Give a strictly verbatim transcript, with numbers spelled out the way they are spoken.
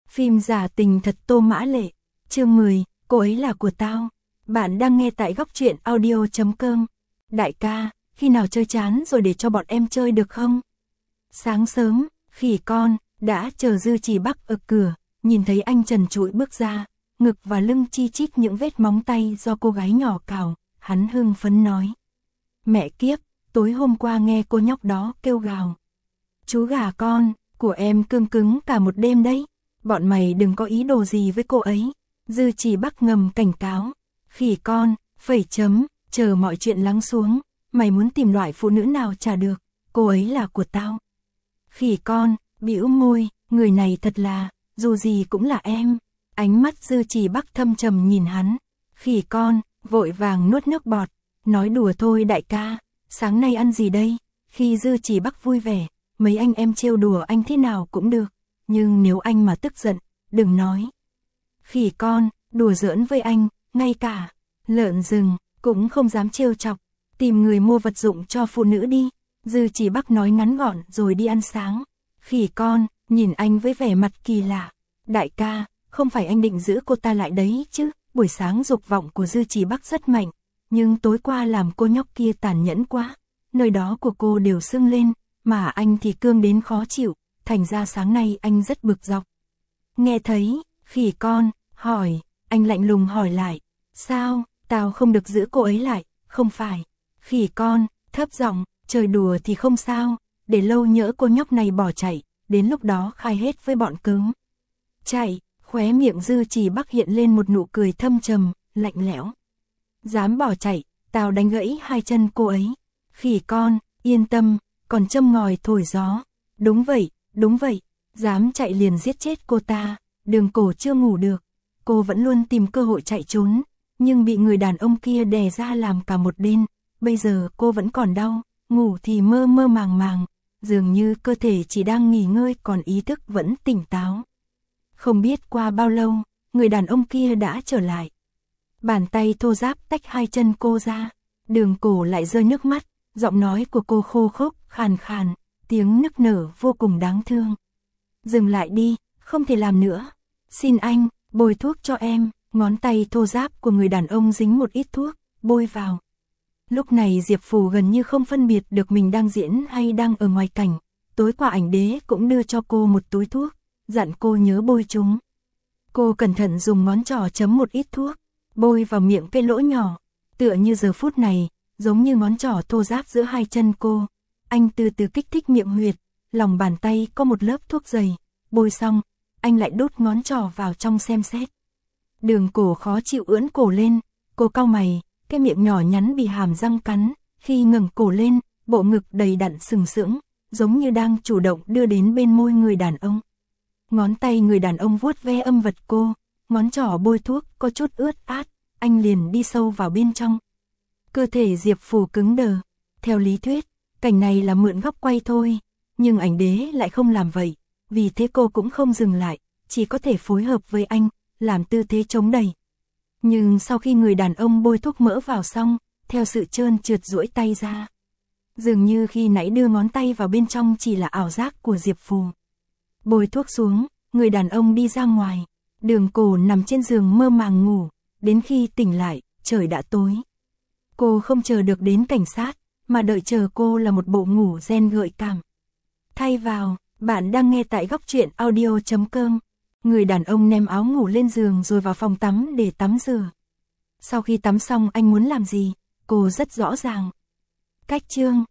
Phim giả tình thật Tô Mã Lệ. Chương mười, cô ấy là của tao. Bạn đang nghe tại góc truyện audio chấm com. Đại ca, khi nào chơi chán rồi để cho bọn em chơi được không? Sáng sớm, khỉ con đã chờ Dư Chỉ Bắc ở cửa, nhìn thấy anh trần trụi bước ra, ngực và lưng chi chít những vết móng tay do cô gái nhỏ cào, hắn hưng phấn nói: "Mẹ kiếp, tối hôm qua nghe cô nhóc đó kêu gào. Chú gà con của em cương cứng cả một đêm đấy, bọn mày đừng có ý đồ gì với cô ấy." Dư Chỉ Bắc ngầm cảnh cáo: "Khỉ con, phẩy chấm, chờ mọi chuyện lắng xuống, mày muốn tìm loại phụ nữ nào chả được, cô ấy là của tao." Khỉ con bĩu môi, người này thật là, dù gì cũng là em. Ánh mắt Dư Chỉ Bắc thâm trầm nhìn hắn. Khỉ con vội vàng nuốt nước bọt, nói đùa thôi đại ca, sáng nay ăn gì đây? Khi Dư Chỉ Bắc vui vẻ, mấy anh em trêu đùa anh thế nào cũng được, nhưng nếu anh mà tức giận, đừng nói. Khỉ con đùa giỡn với anh, ngay cả lợn rừng cũng không dám trêu chọc, tìm người mua vật dụng cho phụ nữ đi. Dư Chỉ Bắc nói ngắn gọn rồi đi ăn sáng. Khỉ con nhìn anh với vẻ mặt kỳ lạ. Đại ca, không phải anh định giữ cô ta lại đấy chứ? Buổi sáng dục vọng của Dư Chỉ Bắc rất mạnh, nhưng tối qua làm cô nhóc kia tàn nhẫn quá, nơi đó của cô đều sưng lên, mà anh thì cương đến khó chịu, thành ra sáng nay anh rất bực dọc. Nghe thấy khỉ con hỏi, anh lạnh lùng hỏi lại: "Sao, tao không được giữ cô ấy lại, không phải?" Khỉ con thấp giọng: "Chơi đùa thì không sao, để lâu nhỡ cô nhóc này bỏ chạy, đến lúc đó khai hết với bọn cứng." Chạy, khóe miệng Dư Chỉ Bắc hiện lên một nụ cười thâm trầm, lạnh lẽo. "Dám bỏ chạy, tao đánh gãy hai chân cô ấy." Khỉ con yên tâm, còn châm ngòi thổi gió. "Đúng vậy, đúng vậy, dám chạy liền giết chết cô ta." Đường Cổ chưa ngủ được, cô vẫn luôn tìm cơ hội chạy trốn, nhưng bị người đàn ông kia đè ra làm cả một đêm, bây giờ cô vẫn còn đau, ngủ thì mơ mơ màng màng, dường như cơ thể chỉ đang nghỉ ngơi còn ý thức vẫn tỉnh táo. Không biết qua bao lâu, người đàn ông kia đã trở lại. Bàn tay thô ráp tách hai chân cô ra, Đường Cổ lại rơi nước mắt, giọng nói của cô khô khốc, khàn khàn, tiếng nức nở vô cùng đáng thương. "Dừng lại đi, không thể làm nữa. Xin anh, bôi thuốc cho em." Ngón tay thô ráp của người đàn ông dính một ít thuốc, bôi vào. Lúc này Diệp Phù gần như không phân biệt được mình đang diễn hay đang ở ngoài cảnh. Tối qua ảnh đế cũng đưa cho cô một túi thuốc, dặn cô nhớ bôi chúng. Cô cẩn thận dùng ngón trỏ chấm một ít thuốc, bôi vào miệng cái lỗ nhỏ, tựa như giờ phút này, giống như ngón trỏ thô ráp giữa hai chân cô. Anh từ từ kích thích miệng huyệt, lòng bàn tay có một lớp thuốc dày, bôi xong, anh lại đút ngón trỏ vào trong xem xét. Đường Cổ khó chịu ưỡn cổ lên, cô cau mày, cái miệng nhỏ nhắn bị hàm răng cắn, khi ngẩng cổ lên, bộ ngực đầy đặn sừng sững, giống như đang chủ động đưa đến bên môi người đàn ông. Ngón tay người đàn ông vuốt ve âm vật cô, ngón trỏ bôi thuốc có chút ướt át, anh liền đi sâu vào bên trong. Cơ thể Diệp Phù cứng đờ. Theo lý thuyết, cảnh này là mượn góc quay thôi, nhưng ảnh đế lại không làm vậy, vì thế cô cũng không dừng lại, chỉ có thể phối hợp với anh, làm tư thế chống đẩy. Nhưng sau khi người đàn ông bôi thuốc mỡ vào xong, theo sự trơn trượt duỗi tay ra, dường như khi nãy đưa ngón tay vào bên trong chỉ là ảo giác của Diệp Phù. Bôi thuốc xuống, người đàn ông đi ra ngoài. Đường Cổ nằm trên giường mơ màng ngủ, đến khi tỉnh lại, trời đã tối. Cô không chờ được đến cảnh sát, mà đợi chờ cô là một bộ ngủ zen gợi cảm. Thay vào, bạn đang nghe tại góc truyện audio chấm com. Người đàn ông ném áo ngủ lên giường rồi vào phòng tắm để tắm rửa. Sau khi tắm xong anh muốn làm gì, cô rất rõ ràng. Cách chương